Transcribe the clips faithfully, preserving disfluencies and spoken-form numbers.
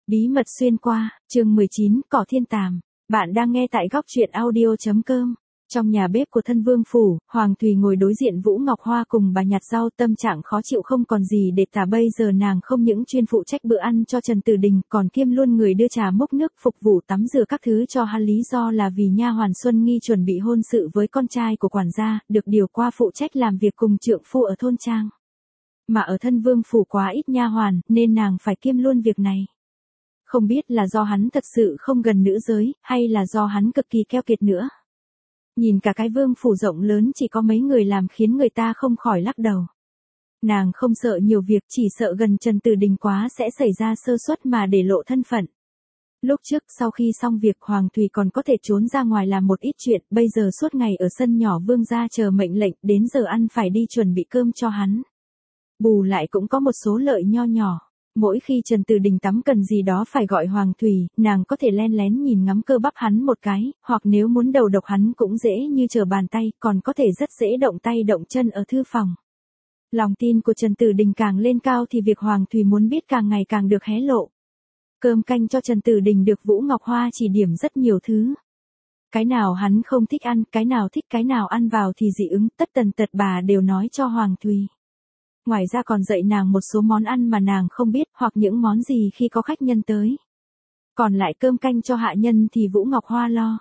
Bí mật xuyên qua, chương mười chín, Cỏ Thiên Tàm. Bạn đang nghe tại góc truyện audio chấm com. Trong nhà bếp của thân vương phủ, Hoàng Thùy ngồi đối diện Vũ Ngọc Hoa cùng bà nhặt rau, tâm trạng khó chịu không còn gì để tả. Bây giờ nàng không những chuyên phụ trách bữa ăn cho Trần Tử Đình, còn kiêm luôn người đưa trà múc nước, phục vụ tắm rửa các thứ cho hắn. Lý do là vì nha hoàn Xuân Nghi chuẩn bị hôn sự với con trai của quản gia, được điều qua phụ trách làm việc cùng trượng phu ở thôn trang. Mà ở thân vương phủ quá ít nha hoàn, nên nàng phải kiêm luôn việc này. Không biết là do hắn thật sự không gần nữ giới, hay là do hắn cực kỳ keo kiệt nữa. Nhìn cả cái vương phủ rộng lớn chỉ có mấy người làm khiến người ta không khỏi lắc đầu. Nàng không sợ nhiều việc, chỉ sợ gần Trần Tử Đình quá sẽ xảy ra sơ suất mà để lộ thân phận. Lúc trước sau khi xong việc, Hoàng Thùy còn có thể trốn ra ngoài làm một ít chuyện, bây giờ suốt ngày ở sân nhỏ vương gia chờ mệnh lệnh, đến giờ ăn phải đi chuẩn bị cơm cho hắn. Bù lại cũng có một số lợi nho nhỏ. Mỗi khi Trần Tử Đình tắm cần gì đó phải gọi Hoàng Thùy, nàng có thể len lén nhìn ngắm cơ bắp hắn một cái, hoặc nếu muốn đầu độc hắn cũng dễ như trở bàn tay, còn có thể rất dễ động tay động chân ở thư phòng. Lòng tin của Trần Tử Đình càng lên cao thì việc Hoàng Thùy muốn biết càng ngày càng được hé lộ. Cơm canh cho Trần Tử Đình được Vũ Ngọc Hoa chỉ điểm rất nhiều thứ. Cái nào hắn không thích ăn, cái nào thích, cái nào ăn vào thì dị ứng, tất tần tật bà đều nói cho Hoàng Thùy. Ngoài ra còn dạy nàng một số món ăn mà nàng không biết, hoặc những món gì khi có khách nhân tới. Còn lại cơm canh cho hạ nhân thì Vũ Ngọc Hoa lo.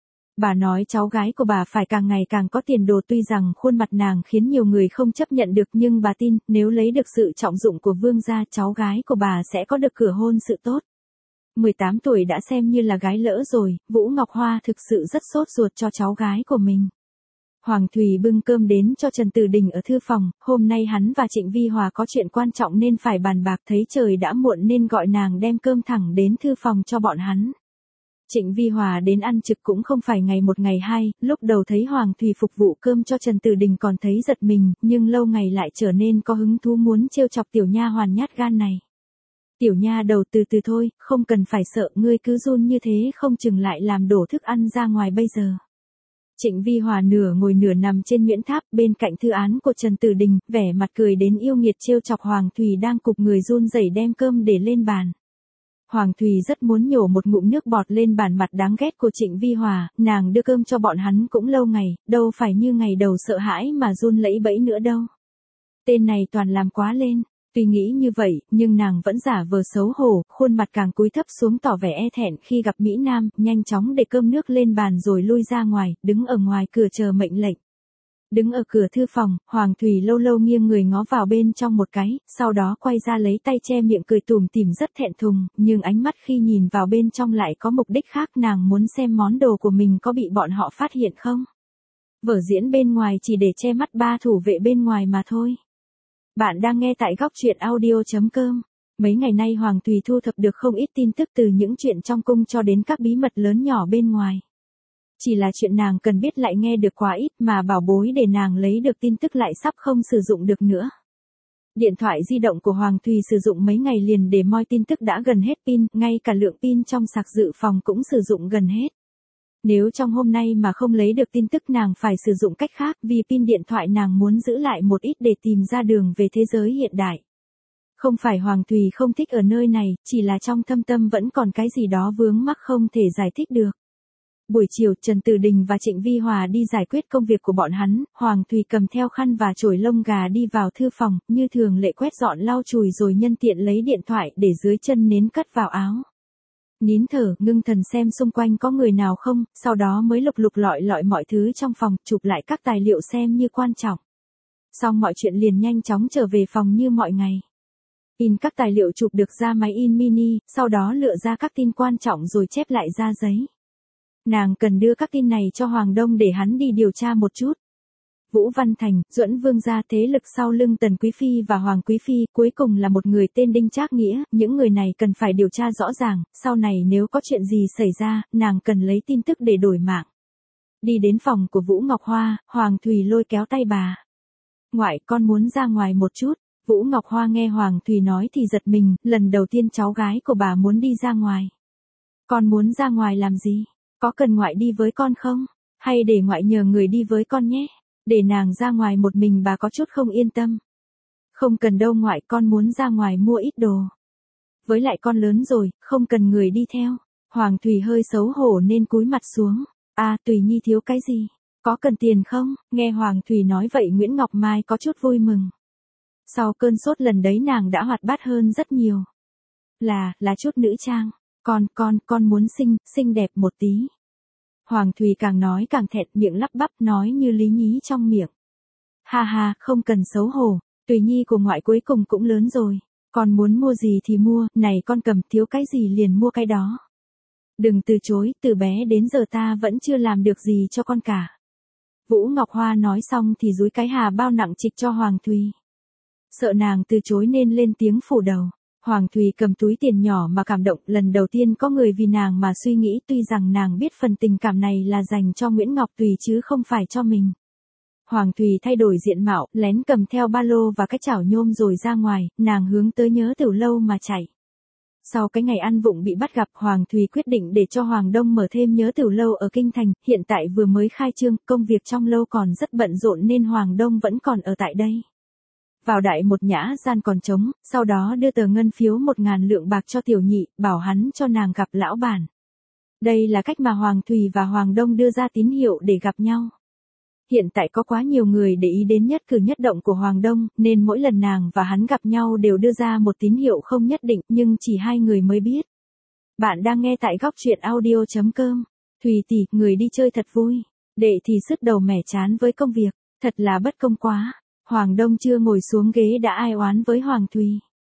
Bà nói cháu gái của bà phải càng ngày càng có tiền đồ, tuy rằng khuôn mặt nàng khiến nhiều người không chấp nhận được, nhưng bà tin, nếu lấy được sự trọng dụng của vương gia, cháu gái của bà sẽ có được cửa hôn sự tốt. mười tám tuổi đã xem như là gái lỡ rồi, Vũ Ngọc Hoa thực sự rất sốt ruột cho cháu gái của mình. Hoàng Thùy bưng cơm đến cho Trần Tử Đình ở thư phòng, hôm nay hắn và Trịnh Vi Hòa có chuyện quan trọng nên phải bàn bạc, thấy trời đã muộn nên gọi nàng đem cơm thẳng đến thư phòng cho bọn hắn. Trịnh Vi Hòa đến ăn trực cũng không phải ngày một ngày hai, lúc đầu thấy Hoàng Thùy phục vụ cơm cho Trần Tử Đình còn thấy giật mình, nhưng lâu ngày lại trở nên có hứng thú muốn trêu chọc tiểu nha hoàn nhát gan này. Tiểu nha đầu, từ từ thôi, không cần phải sợ, ngươi cứ run như thế không chừng lại làm đổ thức ăn ra ngoài bây giờ. Trịnh Vi Hòa nửa ngồi nửa nằm trên Nguyễn Tháp bên cạnh thư án của Trần Tử Đình, vẻ mặt cười đến yêu nghiệt trêu chọc Hoàng Thùy đang cục người run rẩy đem cơm để lên bàn. Hoàng Thùy rất muốn nhổ một ngụm nước bọt lên bản mặt đáng ghét của Trịnh Vi Hòa, nàng đưa cơm cho bọn hắn cũng lâu ngày, đâu phải như ngày đầu sợ hãi mà run lẫy bẫy nữa đâu. Tên này toàn làm quá lên. Tuy nghĩ như vậy, nhưng nàng vẫn giả vờ xấu hổ, khuôn mặt càng cúi thấp xuống tỏ vẻ e thẹn khi gặp Mỹ Nam, nhanh chóng để cơm nước lên bàn rồi lui ra ngoài, đứng ở ngoài cửa chờ mệnh lệnh. Đứng ở cửa thư phòng, Hoàng Thùy lâu lâu nghiêng người ngó vào bên trong một cái, sau đó quay ra lấy tay che miệng cười tủm tỉm rất thẹn thùng, nhưng ánh mắt khi nhìn vào bên trong lại có mục đích khác, nàng muốn xem món đồ của mình có bị bọn họ phát hiện không. Vở diễn bên ngoài chỉ để che mắt ba thủ vệ bên ngoài mà thôi. Bạn đang nghe tại góc truyện audio chấm com. Mấy ngày nay Hoàng Thùy thu thập được không ít tin tức từ những chuyện trong cung cho đến các bí mật lớn nhỏ bên ngoài. Chỉ là chuyện nàng cần biết lại nghe được quá ít, mà bảo bối để nàng lấy được tin tức lại sắp không sử dụng được nữa. Điện thoại di động của Hoàng Thùy sử dụng mấy ngày liền để moi tin tức đã gần hết pin, ngay cả lượng pin trong sạc dự phòng cũng sử dụng gần hết. Nếu trong hôm nay mà không lấy được tin tức nàng phải sử dụng cách khác, vì pin điện thoại nàng muốn giữ lại một ít để tìm ra đường về thế giới hiện đại. Không phải Hoàng Thùy không thích ở nơi này, chỉ là trong thâm tâm vẫn còn cái gì đó vướng mắc không thể giải thích được. Buổi chiều, Trần Tử Đình và Trịnh Vi Hòa đi giải quyết công việc của bọn hắn, Hoàng Thùy cầm theo khăn và chổi lông gà đi vào thư phòng, như thường lệ quét dọn lau chùi rồi nhân tiện lấy điện thoại để dưới chân nến cất vào áo. Nín thở, ngưng thần xem xung quanh có người nào không, sau đó mới lục lục lọi lọi mọi thứ trong phòng, chụp lại các tài liệu xem như quan trọng. Xong mọi chuyện liền nhanh chóng trở về phòng như mọi ngày. In các tài liệu chụp được ra máy in mini, sau đó lựa ra các tin quan trọng rồi chép lại ra giấy. Nàng cần đưa các tin này cho Hoàng Đông để hắn đi điều tra một chút. Vũ Văn Thành, Duẫn Vương gia, thế lực sau lưng Tần Quý Phi và Hoàng Quý Phi, cuối cùng là một người tên Đinh Trác Nghĩa, những người này cần phải điều tra rõ ràng, sau này nếu có chuyện gì xảy ra, nàng cần lấy tin tức để đổi mạng. Đi đến phòng của Vũ Ngọc Hoa, Hoàng Thùy lôi kéo tay bà. Ngoại, con muốn ra ngoài một chút. Vũ Ngọc Hoa nghe Hoàng Thùy nói thì giật mình, lần đầu tiên cháu gái của bà muốn đi ra ngoài. Con muốn ra ngoài làm gì? Có cần ngoại đi với con không? Hay để ngoại nhờ người đi với con nhé? Để nàng ra ngoài một mình bà có chút không yên tâm. Không cần đâu ngoại, con muốn ra ngoài mua ít đồ. Với lại con lớn rồi, không cần người đi theo. Hoàng Thùy hơi xấu hổ nên cúi mặt xuống. À, Tùy Nhi thiếu cái gì? Có cần tiền không? Nghe Hoàng Thùy nói vậy Nguyễn Ngọc Mai có chút vui mừng. Sau cơn sốt lần đấy nàng đã hoạt bát hơn rất nhiều. Là, là chút nữ trang. Con, con, con muốn xinh, xinh đẹp một tí. Hoàng Thùy càng nói càng thẹn, miệng lắp bắp nói như lý nhí trong miệng. Ha ha, không cần xấu hổ, Tùy Nhi của ngoại cuối cùng cũng lớn rồi. Con muốn mua gì thì mua, này con cầm, thiếu cái gì liền mua cái đó. Đừng từ chối, từ bé đến giờ ta vẫn chưa làm được gì cho con cả. Vũ Ngọc Hoa nói xong thì dúi cái hà bao nặng trịch cho Hoàng Thùy. Sợ nàng từ chối nên lên tiếng phủ đầu. Hoàng Thùy cầm túi tiền nhỏ mà cảm động, lần đầu tiên có người vì nàng mà suy nghĩ, tuy rằng nàng biết phần tình cảm này là dành cho Nguyễn Ngọc Tùy chứ không phải cho mình. Hoàng Thùy thay đổi diện mạo, lén cầm theo ba lô và cái chảo nhôm rồi ra ngoài, nàng hướng tới Nhớ Tiểu Lâu mà chạy. Sau cái ngày ăn vụng bị bắt gặp, Hoàng Thùy quyết định để cho Hoàng Đông mở thêm Nhớ Tiểu Lâu ở Kinh Thành, hiện tại vừa mới khai trương, công việc trong lâu còn rất bận rộn nên Hoàng Đông vẫn còn ở tại đây. Vào đại một nhã gian còn trống, sau đó đưa tờ ngân phiếu một ngàn lượng bạc cho Tiểu Nhị, bảo hắn cho nàng gặp lão bản. Đây là cách mà Hoàng Thùy và Hoàng Đông đưa ra tín hiệu để gặp nhau. Hiện tại có quá nhiều người để ý đến nhất cử nhất động của Hoàng Đông, nên mỗi lần nàng và hắn gặp nhau đều đưa ra một tín hiệu không nhất định, nhưng chỉ hai người mới biết. Bạn đang nghe tại góc truyện audio chấm com. Thùy tỷ, người đi chơi thật vui. Đệ thì sứt đầu mẻ chán với công việc, thật là bất công quá. Hoàng Đông chưa ngồi xuống ghế đã ai oán với Hoàng Thùy.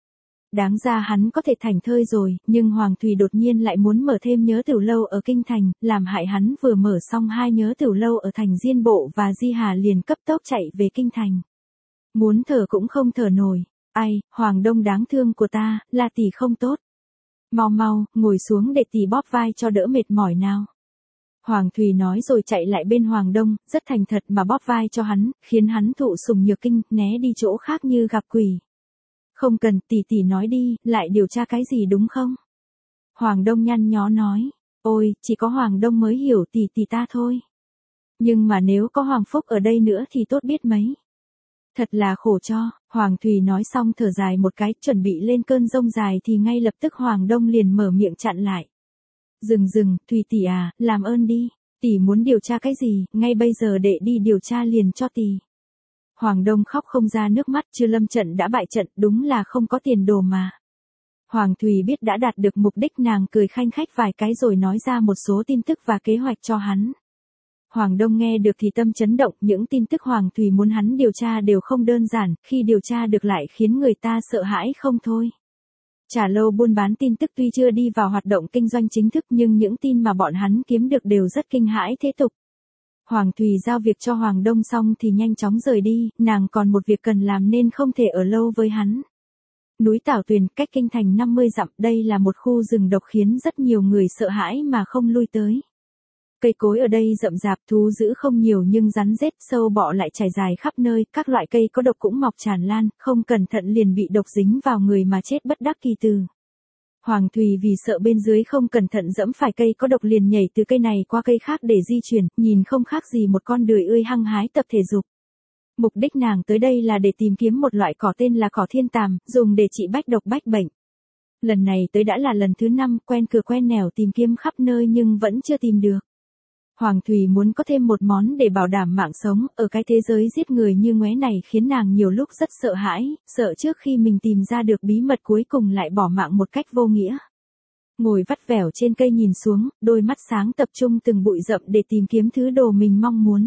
Đáng ra hắn có thể thảnh thơi rồi, nhưng Hoàng Thùy đột nhiên lại muốn mở thêm Nhớ Tiểu Lâu ở Kinh Thành, làm hại hắn vừa mở xong hai Nhớ Tiểu Lâu ở thành Diên Bộ và Di Hà liền cấp tốc chạy về Kinh Thành. Muốn thở cũng không thở nổi. Ai, Hoàng Đông đáng thương của ta, là tỷ không tốt. Mau mau, ngồi xuống để tỷ bóp vai cho đỡ mệt mỏi nào. Hoàng Thùy nói rồi chạy lại bên Hoàng Đông, rất thành thật mà bóp vai cho hắn, khiến hắn thụ sủng nhược kinh, né đi chỗ khác như gặp quỷ. Không cần, tỷ tỷ nói đi, lại điều tra cái gì đúng không? Hoàng Đông nhăn nhó nói, ôi, chỉ có Hoàng Đông mới hiểu tỷ tỷ ta thôi. Nhưng mà nếu có Hoàng Phúc ở đây nữa thì tốt biết mấy. Thật là khổ cho, Hoàng Thùy nói xong thở dài một cái, chuẩn bị lên cơn giông dài thì ngay lập tức Hoàng Đông liền mở miệng chặn lại. Dừng dừng, Thùy tỷ à, làm ơn đi, tỷ muốn điều tra cái gì, ngay bây giờ đệ đi điều tra liền cho tỷ. Hoàng Đông khóc không ra nước mắt, chưa lâm trận đã bại trận, đúng là không có tiền đồ mà. Hoàng Thùy biết đã đạt được mục đích, nàng cười khanh khách vài cái rồi nói ra một số tin tức và kế hoạch cho hắn. Hoàng Đông nghe được thì tâm chấn động, những tin tức Hoàng Thùy muốn hắn điều tra đều không đơn giản, khi điều tra được lại khiến người ta sợ hãi không thôi. Trà lâu buôn bán tin tức tuy chưa đi vào hoạt động kinh doanh chính thức nhưng những tin mà bọn hắn kiếm được đều rất kinh hãi thế tục. Hoàng Thùy giao việc cho Hoàng Đông xong thì nhanh chóng rời đi, nàng còn một việc cần làm nên không thể ở lâu với hắn. Núi Tảo Tuyền, cách Kinh Thành năm mươi dặm, đây là một khu rừng độc khiến rất nhiều người sợ hãi mà không lui tới. Cây cối ở đây rậm rạp, thú dữ không nhiều nhưng rắn rết sâu bọ lại trải dài khắp nơi, các loại cây có độc cũng mọc tràn lan, không cẩn thận liền bị độc dính vào người mà chết bất đắc kỳ tử. Hoàng Thùy vì sợ bên dưới không cẩn thận dẫm phải cây có độc liền nhảy từ cây này qua cây khác để di chuyển, nhìn không khác gì một con đười ươi hăng hái tập thể dục. Mục đích nàng tới đây là để tìm kiếm một loại cỏ tên là cỏ thiên tàm, dùng để trị bách độc bách bệnh. Lần này tới đã là lần thứ năm, quen cửa quen nẻo tìm kiếm khắp nơi nhưng vẫn chưa tìm được. Hoàng Thùy muốn có thêm một món để bảo đảm mạng sống, ở cái thế giới giết người như ngoé này khiến nàng nhiều lúc rất sợ hãi, sợ trước khi mình tìm ra được bí mật cuối cùng lại bỏ mạng một cách vô nghĩa. Ngồi vắt vẻo trên cây nhìn xuống, đôi mắt sáng tập trung từng bụi rậm để tìm kiếm thứ đồ mình mong muốn.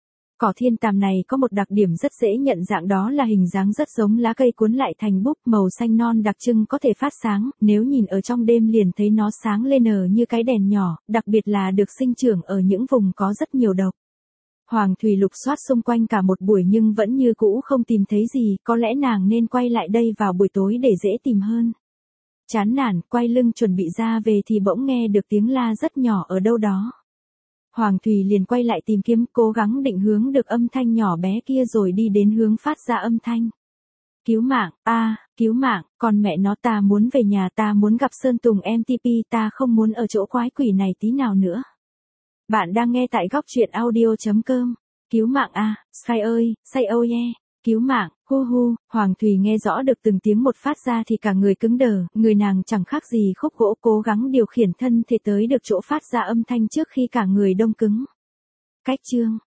Cỏ thiên tàm này có một đặc điểm rất dễ nhận dạng, đó là hình dáng rất giống lá cây cuốn lại thành búp, màu xanh non đặc trưng, có thể phát sáng, nếu nhìn ở trong đêm liền thấy nó sáng lên ở như cái đèn nhỏ, đặc biệt là được sinh trưởng ở những vùng có rất nhiều độc. Hoàng Thùy lục soát xung quanh cả một buổi nhưng vẫn như cũ không tìm thấy gì, có lẽ nàng nên quay lại đây vào buổi tối để dễ tìm hơn. Chán nản, quay lưng chuẩn bị ra về thì bỗng nghe được tiếng la rất nhỏ ở đâu đó. Hoàng Thùy liền quay lại tìm kiếm, cố gắng định hướng được âm thanh nhỏ bé kia rồi đi đến hướng phát ra âm thanh. Cứu mạng, a, à, cứu mạng, con mẹ nó, ta muốn về nhà, ta muốn gặp Sơn Tùng em tê pê, ta không muốn ở chỗ quái quỷ này tí nào nữa. Bạn đang nghe tại góc truyện audio chấm com. Cứu mạng a, à, Sky ơi, say oh yeah. Cứu mạng, hu hu, Hoàng Thùy nghe rõ được từng tiếng một phát ra thì cả người cứng đờ, người nàng chẳng khác gì khúc gỗ cố gắng điều khiển thân thể tới được chỗ phát ra âm thanh trước khi cả người đông cứng. Cách chương